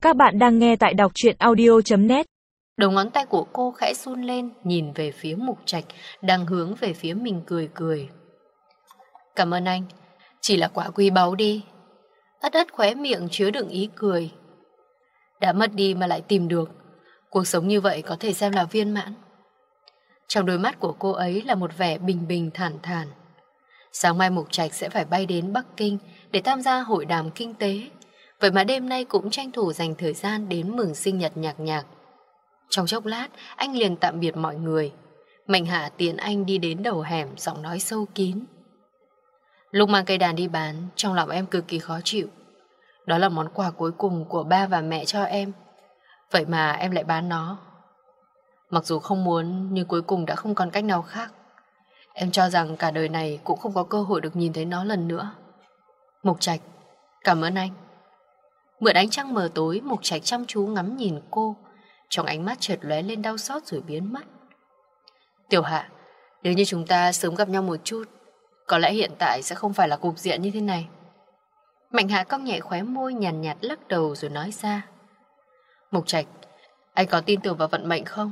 Các bạn đang nghe tại đọc truyện audio.net. Đầu ngón tay của cô khẽ run lên, nhìn về phía Mục Trạch đang hướng về phía mình cười cười. Cảm ơn anh, chỉ là quả quý báu đi. Ất ất khóe miệng chứa đựng ý cười. Đã mất đi mà lại tìm được, cuộc sống như vậy có thể xem là viên mãn. Trong đôi mắt của cô ấy là một vẻ bình bình thản thản. Sáng mai Mục Trạch sẽ phải bay đến Bắc Kinh để tham gia hội đàm kinh tế. Vậy mà đêm nay cũng tranh thủ dành thời gian đến mừng sinh nhật Nhạc Nhạc. Trong chốc lát, anh liền tạm biệt mọi người. Mạnh Hạ tiễn anh đi đến đầu hẻm, giọng nói sâu kín. Lúc mang cây đàn đi bán, trong lòng em cực kỳ khó chịu. Đó là món quà cuối cùng của ba và mẹ cho em. Vậy mà em lại bán nó. Mặc dù không muốn, nhưng cuối cùng đã không còn cách nào khác. Em cho rằng cả đời này cũng không có cơ hội được nhìn thấy nó lần nữa. Mục Trạch, cảm ơn anh. Mượn ánh trăng mờ tối, Mục Trạch chăm chú ngắm nhìn cô. Trong ánh mắt chợt lóe lên đau xót rồi biến mất. Tiểu Hạ, nếu như chúng ta sớm gặp nhau một chút, có lẽ hiện tại sẽ không phải là cục diện như thế này. Mạnh Hạ cong nhẹ khóe môi, nhàn nhạt lắc đầu rồi nói ra. Mục Trạch, anh có tin tưởng vào vận mệnh không?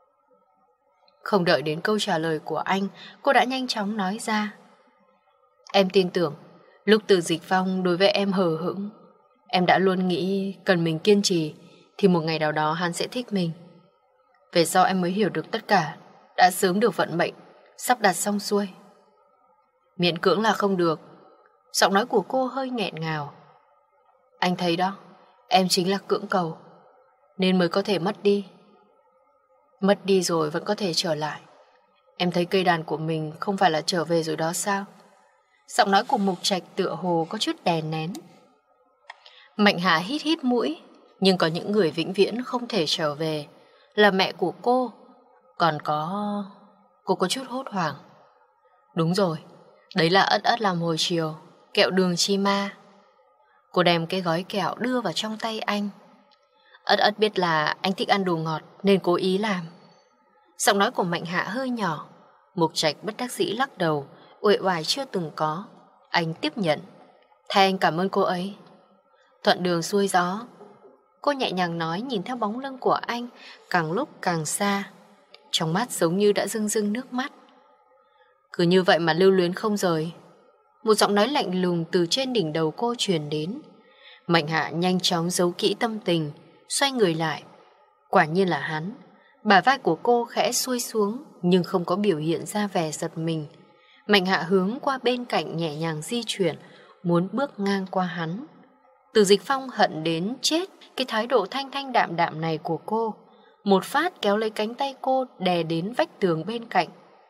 Không đợi đến câu trả lời của anh, cô đã nhanh chóng nói ra. Em tin tưởng, lúc Từ Dịch Phong đối với em hờ hững, em đã luôn nghĩ cần mình kiên trì thì một ngày nào đó hắn sẽ thích mình. Về sau em mới hiểu được tất cả đã sớm được vận mệnh sắp đặt xong xuôi. Miễn cưỡng là không được. Giọng nói của cô hơi nghẹn ngào. Anh thấy đó, em chính là cưỡng cầu, nên mới có thể mất đi. Mất đi rồi vẫn có thể trở lại. Em thấy cây đàn của mình không phải là trở về rồi đó sao? Giọng nói của Mục Trạch tựa hồ có chút đè nén. Mạnh Hạ hít hít mũi. Nhưng có những người vĩnh viễn không thể trở về. Là mẹ của cô. Còn có... Cô có chút hốt hoảng. Đúng rồi, đấy là Ất Ất làm hồi chiều, kẹo đường chi ma. Cô đem cái gói kẹo đưa vào trong tay anh. Ất Ất biết là anh thích ăn đồ ngọt nên cố ý làm. Giọng nói của Mạnh Hạ hơi nhỏ. Mục Trạch bất đắc dĩ lắc đầu, uể oải chưa từng có. Anh tiếp nhận. Thay anh cảm ơn cô ấy. Thuận đường xuôi gió. Cô nhẹ nhàng nói, nhìn theo bóng lưng của anh càng lúc càng xa. Trong mắt giống như đã rưng rưng nước mắt. Cứ như vậy mà lưu luyến không rời. Một giọng nói lạnh lùng từ trên đỉnh đầu cô truyền đến. Mạnh Hạ nhanh chóng giấu kỹ tâm tình, xoay người lại. Quả nhiên là hắn. Bả vai của cô khẽ xuôi xuống, nhưng không có biểu hiện ra vẻ giật mình. Mạnh Hạ hướng qua bên cạnh nhẹ nhàng di chuyển, muốn bước ngang qua hắn. Từ Dịch Phong hận đến chết cái thái độ thanh thanh đạm đạm này của cô. Một phát kéo lấy cánh tay cô đè đến vách tường bên cạnh.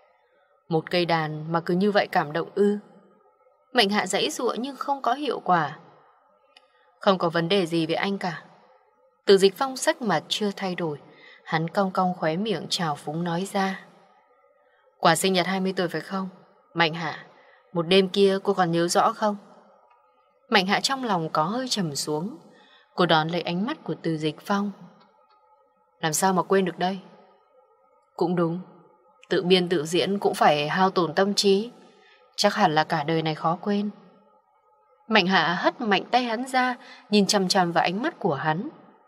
Một cây đàn mà cứ như vậy cảm động ư? Mạnh Hạ giãy giụa nhưng không có hiệu quả. Không có vấn đề gì với anh cả. Từ Dịch Phong sắc mặt chưa thay đổi. Hắn cong cong khóe miệng trào phúng nói ra. Quả sinh nhật 20 tuổi phải không? Mạnh Hạ, một đêm kia cô còn nhớ rõ không? Mạnh Hạ trong lòng có hơi trầm xuống. Cô đón lấy ánh mắt của Từ Dịch Phong. Làm sao mà quên được đây? Cũng đúng, tự biên tự diễn cũng phải hao tổn tâm trí. Chắc hẳn là cả đời này khó quên. Mạnh Hạ hất mạnh tay hắn ra, nhìn chằm chằm vào ánh mắt của hắn.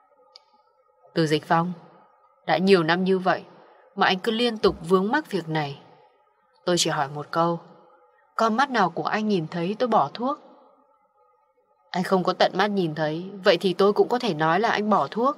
Từ Dịch Phong, đã nhiều năm như vậy mà anh cứ liên tục vướng mắc việc này. Tôi chỉ hỏi một câu, con mắt nào của anh nhìn thấy tôi bỏ thuốc? Anh không có tận mắt nhìn thấy, vậy thì tôi cũng có thể nói là anh bỏ thuốc.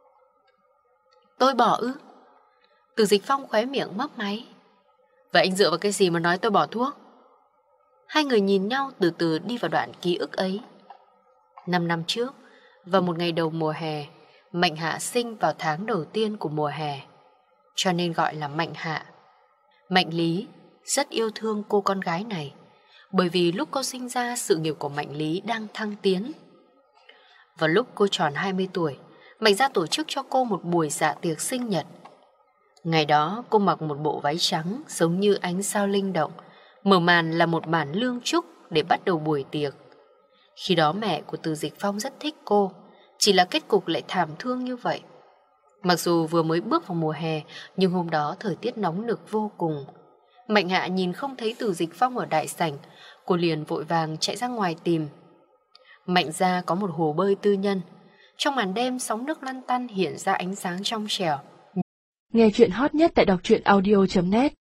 Tôi bỏ ư? Từ Dịch Phong khóe miệng mấp máy. Vậy anh dựa vào cái gì mà nói tôi bỏ thuốc? Hai người nhìn nhau từ từ đi vào đoạn ký ức ấy. 5 năm trước, vào một ngày đầu mùa hè, Mạnh Hạ sinh vào tháng đầu tiên của mùa hè, cho nên gọi là Mạnh Hạ. Mạnh Lý rất yêu thương cô con gái này, bởi vì lúc cô sinh ra sự nghiệp của Mạnh Lý đang thăng tiến. Vào lúc cô tròn 20 tuổi, Mạnh gia tổ chức cho cô một buổi dạ tiệc sinh nhật. Ngày đó cô mặc một bộ váy trắng giống như ánh sao linh động, mở màn là một bản lương trúc để bắt đầu buổi tiệc. Khi đó mẹ của Từ Dịch Phong rất thích cô, chỉ là kết cục lại thảm thương như vậy. Mặc dù vừa mới bước vào mùa hè, nhưng hôm đó thời tiết nóng nực vô cùng. Mạnh Hạ nhìn không thấy Từ Dịch Phong ở đại sảnh, cô liền vội vàng chạy ra ngoài tìm. Mạnh gia có một hồ bơi tư nhân, Trong màn đêm, sóng nước lăn tăn hiện ra ánh sáng trong trẻo. Nghe chuyện hot nhất tại đọc truyện audio.net